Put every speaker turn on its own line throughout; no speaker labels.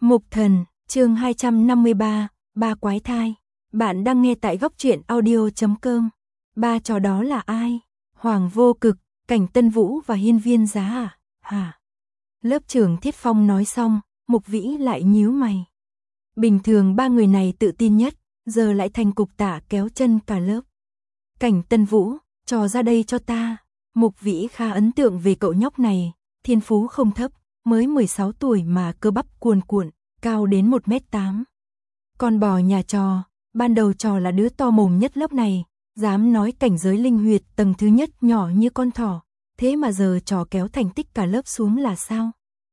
Mục Thần, chương 253, ba quái thai. Bạn đang nghe tại góc truyện audio.com. Ba trò đó là ai? Hoàng Vô Cực, Cảnh Tân Vũ và Hiên Viên Giá à? Hả? Lớp trưởng Thiết Phong nói xong, Mục Vĩ lại nhíu mày. Bình thường ba người này tự tin nhất, giờ lại thành cục tạ kéo chân cả lớp. Cảnh Tân Vũ, trò ra đây cho ta. Mục Vĩ khá ấn tượng về cậu nhóc này, thiên phú không thấp, mới 16 tuổi mà cơ bắp cuồn cuộn, cao đến 1m8. Con bò nhà trò, ban đầu trò là đứa to mồm nhất lớp này, dám nói cảnh giới linh huyệt tầng thứ nhất nhỏ như con thỏ, thế mà giờ trò kéo thành tích cả lớp xuống là sao?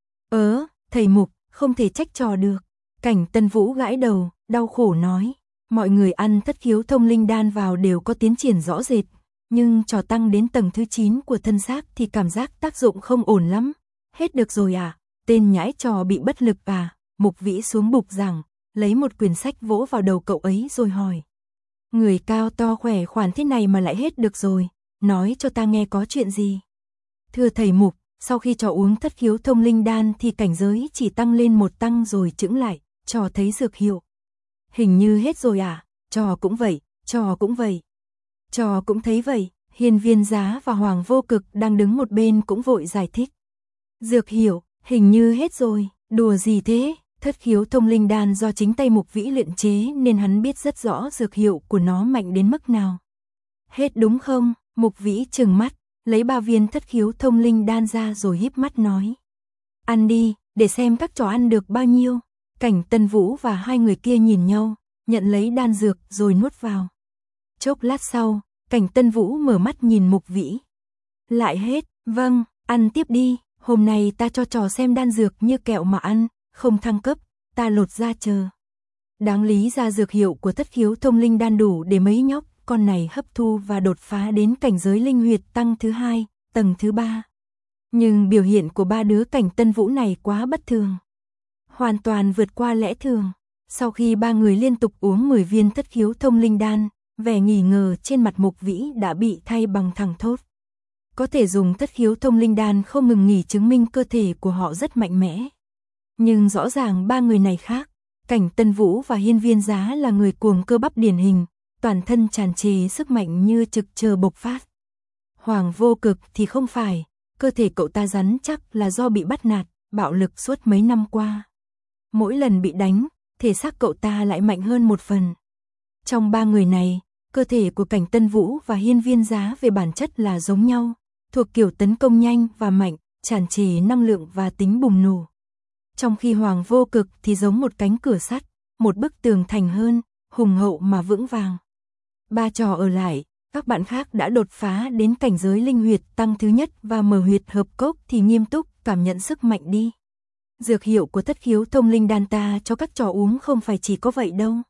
Thầy Mục, không thể trách trò được. Cảnh Tân Vũ gãi đầu, đau khổ nói, mọi người ăn thất khiếu thông linh đan vào đều có tiến triển rõ rệt, nhưng trò tăng đến tầng thứ 9 của thân xác thì cảm giác tác dụng không ổn lắm. Hết được rồi à? Tên nhãi trò bị bất lực à? Mục Vĩ xuống bục giảng, lấy một quyển sách vỗ vào đầu cậu ấy rồi hỏi. Người cao to khỏe khoắn thế này mà lại hết được rồi, nói cho ta nghe có chuyện gì? Thưa thầy Mục, sau khi trò uống thất khiếu thông linh đan thì cảnh giới chỉ tăng lên một tăng rồi chững lại, trò thấy dược hiệu. Hình như hết rồi à? Trò cũng vậy, trò cũng vậy. Trò cũng thấy vậy. Hiên Viên Giá và Hoàng Vô Cực đang đứng một bên cũng vội giải thích. Dược hiệu, hình như hết rồi, đùa gì thế? Thất khiếu thông linh đan do chính tay Mục Vĩ luyện chế nên hắn biết rất rõ dược hiệu của nó mạnh đến mức nào. Hết đúng không? Mục Vĩ trừng mắt, lấy 3 viên thất khiếu thông linh đan ra rồi híp mắt nói. Ăn đi, để xem các trò ăn được bao nhiêu. Cảnh Tân Vũ và hai người kia nhìn nhau, nhận lấy đan dược rồi nuốt vào. Chốc lát sau, Cảnh Tân Vũ mở mắt nhìn Mục Vĩ. Lại hết, vâng, ăn tiếp đi, hôm nay ta cho trò xem đan dược như kẹo mà ăn, không thăng cấp, ta lột ra chờ. Đáng lý ra dược hiệu của thất khiếu thông linh đan đủ để mấy nhóc con này hấp thu và đột phá đến cảnh giới linh huyệt tăng thứ 2, tầng thứ 3. Nhưng biểu hiện của ba đứa Cảnh Tân Vũ này quá bất thường. Hoàn toàn vượt qua lẽ thường. Sau khi ba người liên tục uống 10 viên thất khiếu thông linh đan, vẻ nghi ngờ trên mặt Mục Vĩ đã bị thay bằng thẳng thốt. Có thể dùng thất khiếu thông linh đan không ngừng nghỉ chứng minh cơ thể của họ rất mạnh mẽ. Nhưng rõ ràng ba người này khác, Cảnh Tân Vũ và Hiên Viên Giá là người cuồng cơ bắp điển hình, toàn thân tràn trề sức mạnh như trực chờ bộc phát. Hoàng Vô Cực thì không phải, cơ thể cậu ta rắn chắc là do bị bắt nạt, bạo lực suốt mấy năm qua. Mỗi lần bị đánh, thể xác cậu ta lại mạnh hơn một phần. Trong ba người này, cơ thể của Cảnh Tân Vũ và Hiên Viên Giá về bản chất là giống nhau, thuộc kiểu tấn công nhanh và mạnh, tràn trề năng lượng và tính bùng nổ. Trong khi Hoàng Vô Cực thì giống một cánh cửa sắt, một bức tường thành hơn, hùng hậu mà vững vàng. Ba trò ở lại, các bạn khác đã đột phá đến cảnh giới linh huyệt tăng thứ nhất và mở huyệt hợp cốc thì nghiêm túc cảm nhận sức mạnh đi. Dược hiệu của thất khiếu thông linh đan ta cho các trò uống không phải chỉ có vậy đâu.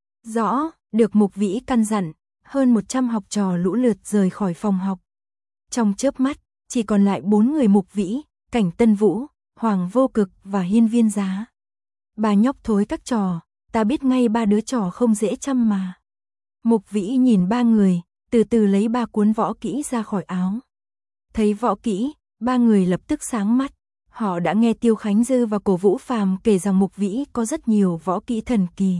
Rõ, được Mục Vĩ căn dặn, hơn 100 học trò lũ lượt rời khỏi phòng học. Trong chớp mắt, chỉ còn lại 4 người Mục Vĩ, Cảnh Tân Vũ, Hoàng Vô Cực và Hiên Viên Giá. Bà nhóc thối các trò, ta biết ngay ba đứa trò không dễ chăm mà. Mục Vĩ nhìn ba người, từ từ lấy 3 cuốn võ kỹ ra khỏi áo. Thấy võ kỹ, ba người lập tức sáng mắt. Họ đã nghe Tiêu Khánh Dư và Cổ Vũ Phàm kể rằng Mục Vĩ có rất nhiều võ kỹ thần kỳ.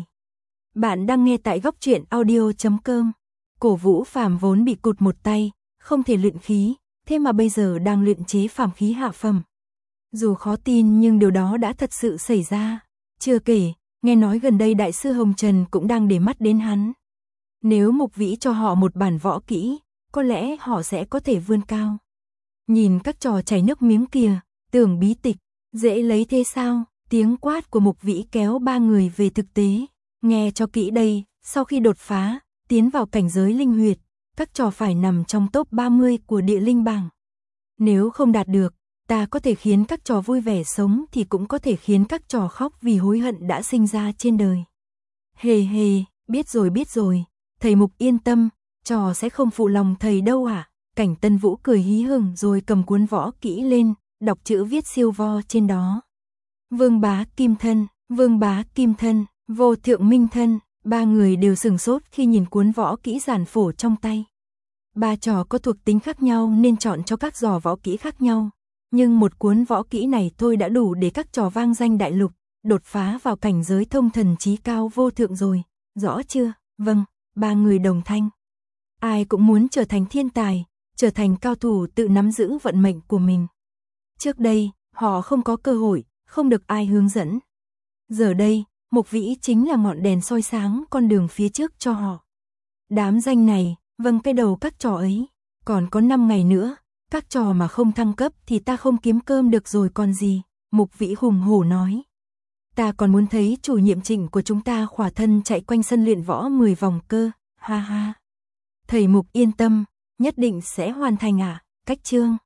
Bạn đang nghe tại góc truyện audio.com. Cổ Vũ Phàm vốn bị cụt một tay, không thể luyện khí, thế mà bây giờ đang luyện chế phàm khí hạ phẩm. Dù khó tin nhưng điều đó đã thật sự xảy ra. Chưa kể, nghe nói gần đây Đại sư Hồng Trần cũng đang để mắt đến hắn. Nếu Mục Vĩ cho họ một bản võ kỹ, có lẽ họ sẽ có thể vươn cao. Nhìn các trò chảy nước miếng kìa, tưởng bí tịch, dễ lấy thế sao? Tiếng quát của Mục Vĩ kéo ba người về thực tế. Nghe cho kỹ đây, sau khi đột phá, tiến vào cảnh giới linh huyệt, các trò phải nằm trong top 30 của địa linh bảng. Nếu không đạt được, ta có thể khiến các trò vui vẻ sống thì cũng có thể khiến các trò khóc vì hối hận đã sinh ra trên đời. Hề hề, biết rồi, thầy Mục yên tâm, trò sẽ không phụ lòng thầy đâu ạ. Cảnh Tân Vũ cười hí hửng rồi cầm cuốn võ kỹ lên, đọc chữ viết siêu vo trên đó. Vương Bá Kim Thân, Vô Thượng Minh Thân, ba người đều sửng sốt khi nhìn cuốn võ kỹ giản phổ trong tay. Ba trò có thuộc tính khác nhau nên chọn cho các giò võ kỹ khác nhau, nhưng một cuốn võ kỹ này thôi đã đủ để các trò vang danh đại lục, đột phá vào cảnh giới thông thần trí cao vô thượng rồi, rõ chưa? Vâng, ba người đồng thanh. Ai cũng muốn trở thành thiên tài, trở thành cao thủ tự nắm giữ vận mệnh của mình. Trước đây, họ không có cơ hội, không được ai hướng dẫn. Giờ đây, Mục Vĩ chính là ngọn đèn soi sáng con đường phía trước cho họ. Đám danh này, vâng cái đầu các trò ấy, còn có 5 ngày nữa, các trò mà không thăng cấp thì ta không kiếm cơm được rồi còn gì, Mục Vĩ hùng hổ nói. Ta còn muốn thấy chủ nhiệm Trịnh của chúng ta khỏa thân chạy quanh sân luyện võ 10 vòng cơ, ha ha. Thầy Mục yên tâm, nhất định sẽ hoàn thành ạ, cách chương.